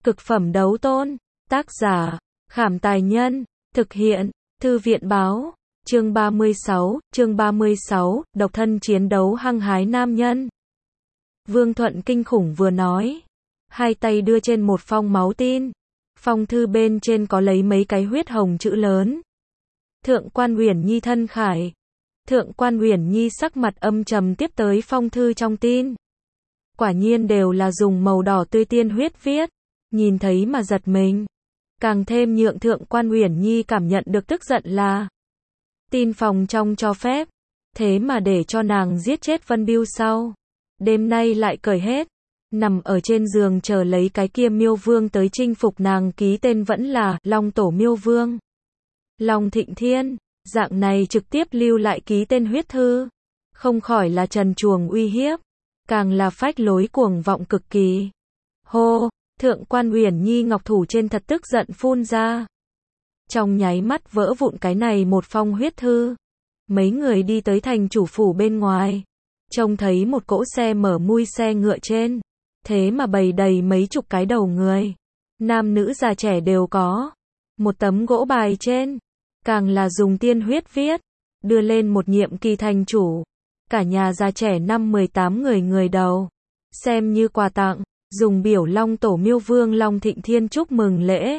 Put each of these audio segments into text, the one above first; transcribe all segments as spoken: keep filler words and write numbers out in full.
Cực phẩm đấu tôn. Tác giả, Khảm Tài Nhân. Thực hiện, Thư viện Báo. Chương ba mươi sáu, chương ba mươi sáu, độc thân chiến đấu hăng hái nam nhân. Vương Thuận kinh khủng vừa nói. Hai tay đưa trên một phong máu tin. Phong thư bên trên có lấy mấy cái huyết hồng chữ lớn. Thượng quan Uyển Nhi thân khải. Thượng quan Uyển Nhi sắc mặt âm trầm tiếp tới phong thư trong tin. Quả nhiên đều là dùng màu đỏ tươi tiên huyết viết. Nhìn thấy mà giật mình. Càng thêm nhượng Thượng quan Uyển Nhi cảm nhận được tức giận là tin phòng trong cho phép. Thế mà để cho nàng giết chết Vân Bưu sau. Đêm nay lại cởi hết. Nằm ở trên giường chờ lấy cái kia Miêu Vương tới chinh phục nàng, ký tên vẫn là Long Tổ Miêu Vương. Long Thịnh Thiên, dạng này trực tiếp lưu lại ký tên huyết thư. Không khỏi là trần truồng uy hiếp. Càng là phách lối cuồng vọng cực kỳ. Hô, Thượng quan Uyển Nhi ngọc thủ trên thật tức giận phun ra. Trong nháy mắt vỡ vụn cái này một phong huyết thư. Mấy người đi tới thành chủ phủ bên ngoài. Trông thấy một cỗ xe mở mui xe ngựa trên. Thế mà bày đầy mấy chục cái đầu người. Nam nữ già trẻ đều có. Một tấm gỗ bài trên. Càng là dùng tiên huyết viết. Đưa lên một nhiệm kỳ thành chủ. Cả nhà già trẻ năm mười tám người người đầu. Xem như quà tặng. Dùng biểu Long Tổ Miêu Vương Long Thịnh Thiên chúc mừng lễ.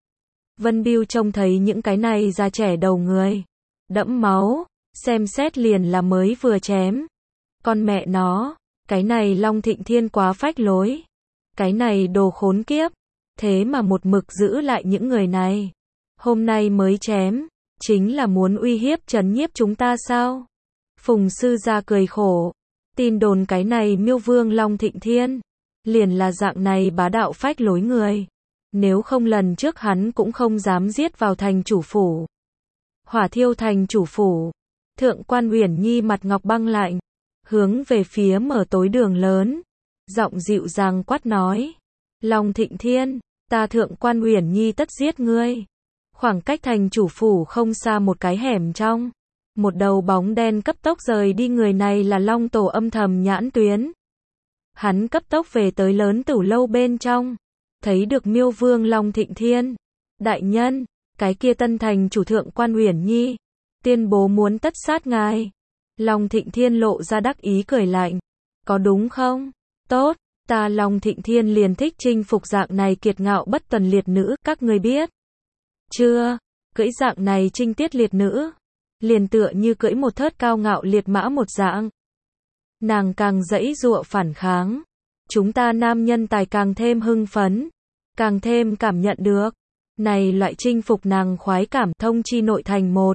Vân Bưu trông thấy những cái này già trẻ đầu người. Đẫm máu. Xem xét liền là mới vừa chém. Con mẹ nó. Cái này Long Thịnh Thiên quá phách lối. Cái này đồ khốn kiếp. Thế mà một mực giữ lại những người này. Hôm nay mới chém. Chính là muốn uy hiếp trấn nhiếp chúng ta sao? Phùng sư gia cười khổ. Tin đồn cái này Miêu Vương Long Thịnh Thiên. Liền là dạng này bá đạo phách lối người. Nếu không lần trước hắn cũng không dám giết vào thành chủ phủ. Hỏa thiêu thành chủ phủ. Thượng quan Uyển Nhi mặt ngọc băng lạnh. Hướng về phía mở tối đường lớn. Giọng dịu dàng quát nói. Long Thịnh Thiên, ta Thượng quan Uyển Nhi tất giết ngươi. Khoảng cách thành chủ phủ không xa một cái hẻm trong. Một đầu bóng đen cấp tốc rời đi, người này là Long Tổ âm thầm nhãn tuyến. Hắn cấp tốc về tới lớn tửu lâu bên trong. Thấy được Miêu Vương Long Thịnh Thiên. Đại nhân, cái kia tân thành chủ Thượng quan Uyển Nhi. Tuyên bố muốn tất sát ngài. Long Thịnh Thiên lộ ra đắc ý cười lạnh. Có đúng không? Tốt, ta Long Thịnh Thiên liền thích chinh phục dạng này kiệt ngạo bất tuần liệt nữ, các ngươi biết. Chưa, cưỡi dạng này trinh tiết liệt nữ. Liền tựa như cưỡi một thớt cao ngạo liệt mã một dạng. Nàng càng giãy giụa phản kháng. Chúng ta nam nhân tài càng thêm hưng phấn. Càng thêm cảm nhận được. Này loại chinh phục nàng khoái cảm, thông chi nội thành một.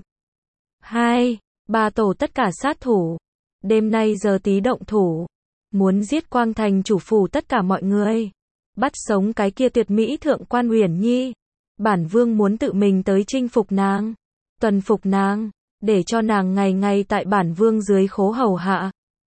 Hai. Ba tổ tất cả sát thủ. Đêm nay giờ tí động thủ. Muốn giết Quang thành chủ phủ tất cả mọi người. Bắt sống cái kia tuyệt mỹ Thượng quan Uyển Nhi. Bản vương muốn tự mình tới chinh phục nàng. Tuần phục nàng. Để cho nàng ngày ngày tại bản vương dưới khố hầu hạ.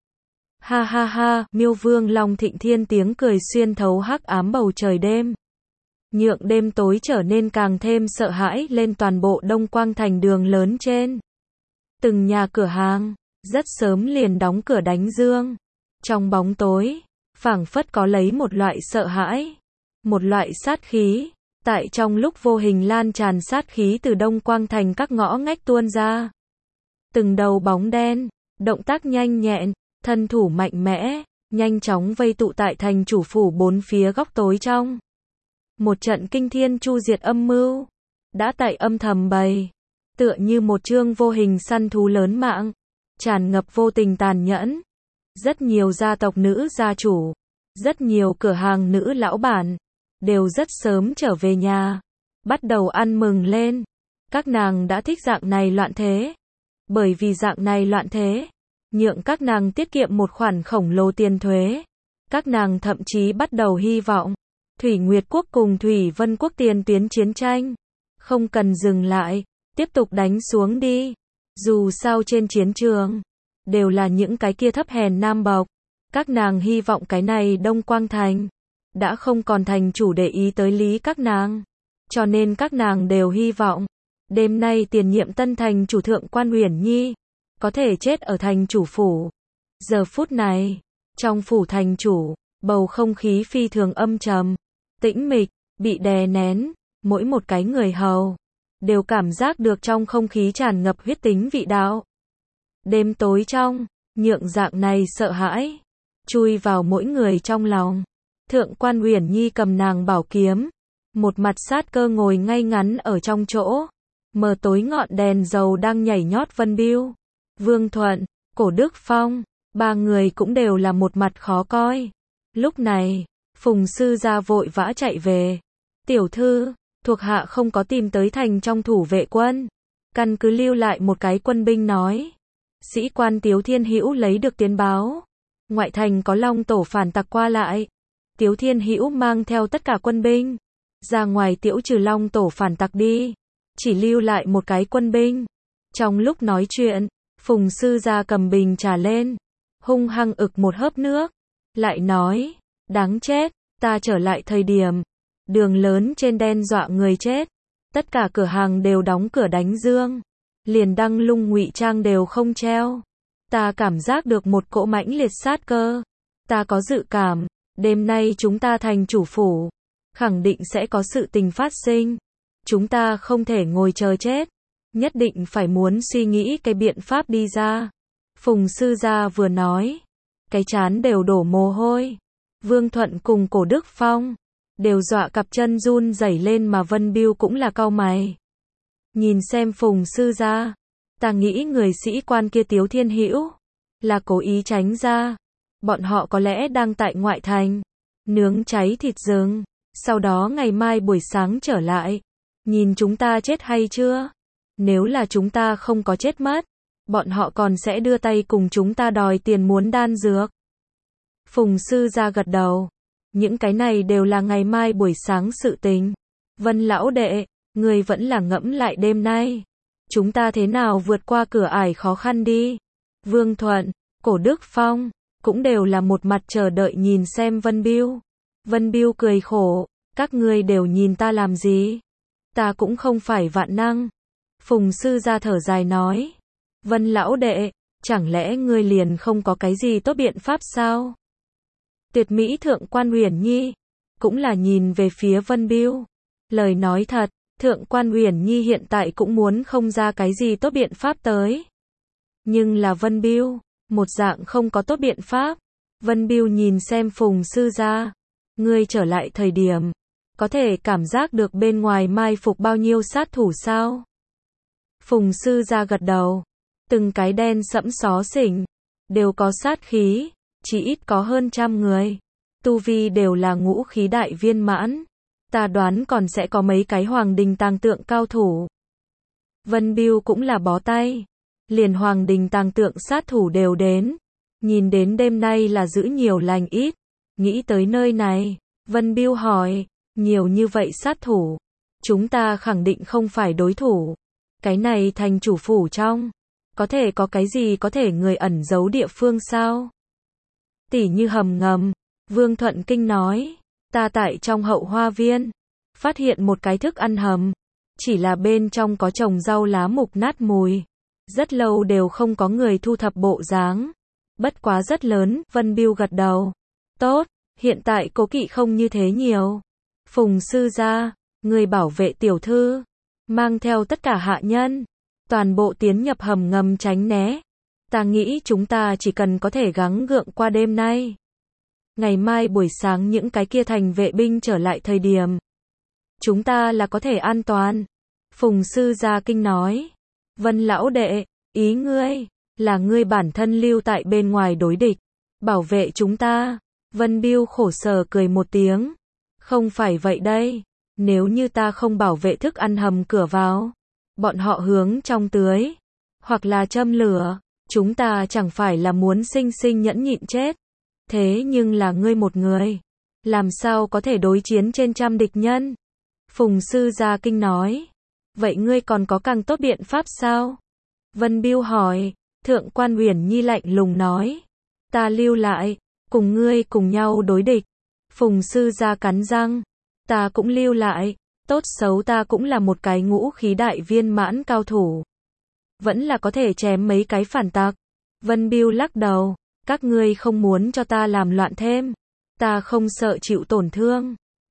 Ha ha ha, Miêu Vương Long Thịnh Thiên tiếng cười xuyên thấu hắc ám bầu trời đêm. Nhượng đêm tối trở nên càng thêm sợ hãi lên toàn bộ Đông Quang thành đường lớn trên. Từng nhà cửa hàng, rất sớm liền đóng cửa đánh dương. Trong bóng tối, phảng phất có lấy một loại sợ hãi. Một loại sát khí. Tại trong lúc vô hình lan tràn sát khí từ Đông Quang thành các ngõ ngách tuôn ra. Từng đầu bóng đen, động tác nhanh nhẹn, thân thủ mạnh mẽ, nhanh chóng vây tụ tại thành chủ phủ bốn phía góc tối trong. Một trận kinh thiên chu diệt âm mưu. Đã tại âm thầm bày. Tựa như một chương vô hình săn thú lớn mạng. Tràn ngập vô tình tàn nhẫn. Rất nhiều gia tộc nữ gia chủ. Rất nhiều cửa hàng nữ lão bản. Đều rất sớm trở về nhà. Bắt đầu ăn mừng lên. Các nàng đã thích dạng này loạn thế. Bởi vì dạng này loạn thế. Nhượng các nàng tiết kiệm một khoản khổng lồ tiền thuế. Các nàng thậm chí bắt đầu hy vọng. Thủy Nguyệt Quốc cùng Thủy Vân Quốc tiền tuyến chiến tranh. Không cần dừng lại. Tiếp tục đánh xuống đi. Dù sao trên chiến trường. Đều là những cái kia thấp hèn nam bộc. Các nàng hy vọng cái này Đông Quang thành. Đã không còn thành chủ để ý tới lý các nàng. Cho nên các nàng đều hy vọng. Đêm nay tiền nhiệm tân thành chủ Thượng quan Uyển Nhi. Có thể chết ở thành chủ phủ. Giờ phút này. Trong phủ thành chủ. Bầu không khí phi thường âm trầm. Tĩnh mịch. bị đè nén, mỗi một cái người hầu đều cảm giác được trong không khí tràn ngập huyết tính vị đạo. Đêm tối trong, nhượng dạng này sợ hãi chui vào mỗi người trong lòng. Thượng quan Uyển Nhi cầm nàng bảo kiếm, một mặt sát cơ ngồi ngay ngắn ở trong chỗ. Mờ tối ngọn đèn dầu đang nhảy nhót Vân Bưu, Vương Thuận, Cổ Đức Phong, ba người cũng đều là một mặt khó coi. Lúc này, Phùng sư gia vội vã chạy về. Tiểu thư, thuộc hạ không có tìm tới thành trong thủ vệ quân. Căn cứ lưu lại một cái quân binh nói. Sĩ quan Tiếu Thiên Hữu lấy được tiến báo. Ngoại thành có long tổ phản tặc qua lại. Tiếu Thiên Hữu mang theo tất cả quân binh. Ra ngoài tiễu trừ long tổ phản tặc đi. Chỉ lưu lại một cái quân binh. Trong lúc nói chuyện, Phùng sư gia cầm bình trà lên. Hung hăng ực một hớp nước. Lại nói, đáng chết, ta trở lại thời điểm. Đường lớn trên đen dọa người chết. Tất cả cửa hàng đều đóng cửa đánh dương. Liền đăng lung ngụy trang đều không treo. Ta cảm giác được một cỗ mãnh liệt sát cơ. Ta có dự cảm, đêm nay chúng ta thành chủ phủ. Khẳng định sẽ có sự tình phát sinh. Chúng ta không thể ngồi chờ chết. Nhất định phải muốn suy nghĩ cái biện pháp đi ra. Phùng sư gia vừa nói. Cái chán đều đổ mồ hôi. Vương Thuận cùng Cổ Đức Phong đều dọa cặp chân run rẩy lên mà Vân Bưu cũng là cau mày. Nhìn xem Phùng sư gia, ta nghĩ người sĩ quan kia Tiếu Thiên Hữu là cố ý tránh ra. Bọn họ có lẽ đang tại ngoại thành nướng cháy thịt rừng, sau đó ngày mai buổi sáng trở lại, nhìn chúng ta chết hay chưa. Nếu là chúng ta không có chết mất, bọn họ còn sẽ đưa tay cùng chúng ta đòi tiền muốn đan dược. Phùng sư gia gật đầu. Những cái này đều là ngày mai buổi sáng sự tình. Vân lão đệ, người vẫn là ngẫm lại đêm nay. Chúng ta thế nào vượt qua cửa ải khó khăn đi. Vương Thuận, Cổ Đức Phong, cũng đều là một mặt chờ đợi nhìn xem Vân Bưu. Vân Bưu cười khổ, các ngươi đều nhìn ta làm gì? Ta cũng không phải vạn năng. Phùng sư gia thở dài nói. Vân lão đệ, chẳng lẽ ngươi liền không có cái gì tốt biện pháp sao? Tuyệt mỹ thượng quan Uyển Nhi cũng là nhìn về phía Vân Bưu. Lời nói thật, thượng quan Uyển Nhi hiện tại cũng muốn không ra cái gì tốt biện pháp tới. Nhưng là Vân Bưu, một dạng không có tốt biện pháp. Vân Bưu nhìn xem Phùng sư gia, ngươi trở lại thời điểm, có thể cảm giác được bên ngoài mai phục bao nhiêu sát thủ sao? Phùng sư gia gật đầu, từng cái đen sẫm xó xỉnh, đều có sát khí, chỉ ít có hơn trăm người. Tu vi đều là ngũ khí đại viên mãn. Ta đoán còn sẽ có mấy cái hoàng đình tàng tượng cao thủ. Vân Bưu cũng là bó tay. Liền hoàng đình tàng tượng sát thủ đều đến. Nhìn đến đêm nay là giữ nhiều lành ít. Nghĩ tới nơi này, Vân Bưu hỏi, nhiều như vậy sát thủ, chúng ta khẳng định không phải đối thủ. Cái này thành chủ phủ trong, có thể có cái gì có thể người ẩn giấu địa phương sao? Tỉ như hầm ngầm. Vương Thuận Kinh nói, ta tại trong hậu hoa viên, phát hiện một cái thức ăn hầm, chỉ là bên trong có trồng rau lá mục nát mùi. Rất lâu đều không có người thu thập bộ dáng. Bất quá rất lớn, Vân Bưu gật đầu. Tốt, hiện tại cố kỵ không như thế nhiều. Phùng sư gia, người bảo vệ tiểu thư, mang theo tất cả hạ nhân, toàn bộ tiến nhập hầm ngầm tránh né. Ta nghĩ chúng ta chỉ cần có thể gắng gượng qua đêm nay. Ngày mai buổi sáng những cái kia thành vệ binh trở lại thời điểm, chúng ta là có thể an toàn. Phùng sư gia kinh nói. Vân lão đệ, ý ngươi, là ngươi bản thân lưu tại bên ngoài đối địch, bảo vệ chúng ta. Vân Bưu khổ sở cười một tiếng. Không phải vậy đây, nếu như ta không bảo vệ thức ăn hầm cửa vào, bọn họ hướng trong tưới, hoặc là châm lửa, chúng ta chẳng phải là muốn sinh sinh nhẫn nhịn chết. Thế nhưng là ngươi một người, làm sao có thể đối chiến trên trăm địch nhân? Phùng sư gia kinh nói. Vậy ngươi còn có càng tốt biện pháp sao? Vân Bưu hỏi. Thượng quan Uyển Nhi lạnh lùng nói. Ta lưu lại, cùng ngươi cùng nhau đối địch. Phùng sư gia cắn răng. Ta cũng lưu lại, tốt xấu ta cũng là một cái ngũ khí đại viên mãn cao thủ. Vẫn là có thể chém mấy cái phản tặc. Vân Bưu lắc đầu. Các ngươi không muốn cho ta làm loạn thêm. Ta không sợ chịu tổn thương.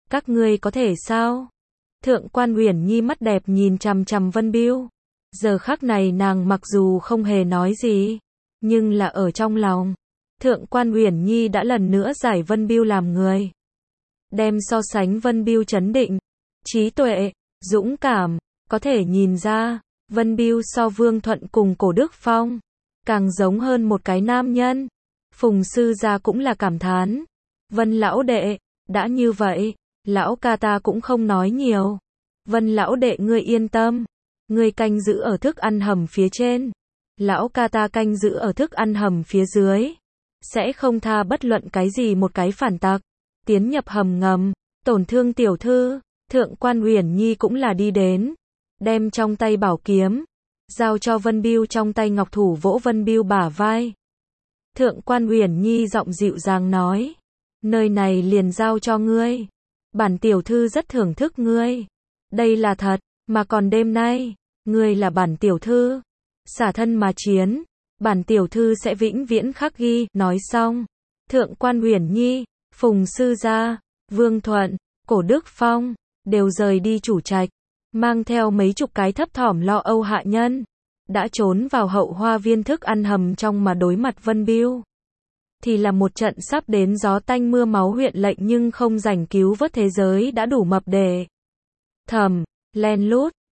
Các ngươi có thể sao? Thượng quan Uyển Nhi mắt đẹp nhìn chằm chằm Vân Bưu. Giờ khắc này nàng mặc dù không hề nói gì, nhưng là ở trong lòng. Thượng quan Uyển Nhi đã lần nữa giải Vân Bưu làm người. Đem so sánh Vân Bưu trấn định, trí tuệ, dũng cảm, có thể nhìn ra, Vân Bưu so Vương Thuận cùng Cổ Đức Phong, càng giống hơn một cái nam nhân. Phùng sư gia cũng là cảm thán. Vân lão đệ, đã như vậy, lão ca ta cũng không nói nhiều. Vân lão đệ ngươi yên tâm, ngươi canh giữ ở thức ăn hầm phía trên, lão ca ta canh giữ ở thức ăn hầm phía dưới, sẽ không tha bất luận cái gì một cái phản tặc, tiến nhập hầm ngầm, tổn thương tiểu thư. Thượng quan Uyển Nhi cũng là đi đến, đem trong tay bảo kiếm, giao cho Vân Bưu trong tay ngọc thủ vỗ Vân Bưu bả vai. Thượng quan Uyển Nhi giọng dịu dàng nói, nơi này liền giao cho ngươi, bản tiểu thư rất thưởng thức ngươi, đây là thật, mà còn đêm nay, ngươi là bản tiểu thư, xả thân mà chiến, bản tiểu thư sẽ vĩnh viễn khắc ghi. Nói xong, Thượng quan Uyển Nhi, Phùng sư gia, Vương Thuận, Cổ Đức Phong, đều rời đi chủ trạch, mang theo mấy chục cái thấp thỏm lo âu hạ nhân, đã trốn vào hậu hoa viên thức ăn hầm trong mà đối mặt Vân Bưu. Thì là một trận sắp đến gió tanh mưa máu huyện lệnh nhưng không rảnh cứu vớt thế giới đã đủ mập đề. Thầm, len lút,